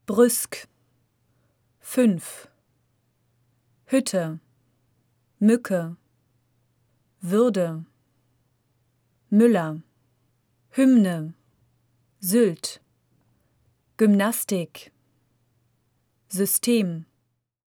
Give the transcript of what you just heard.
Brüsk 5 Hütte Mücke Würde Müller Hymne Sylt Gymnastik System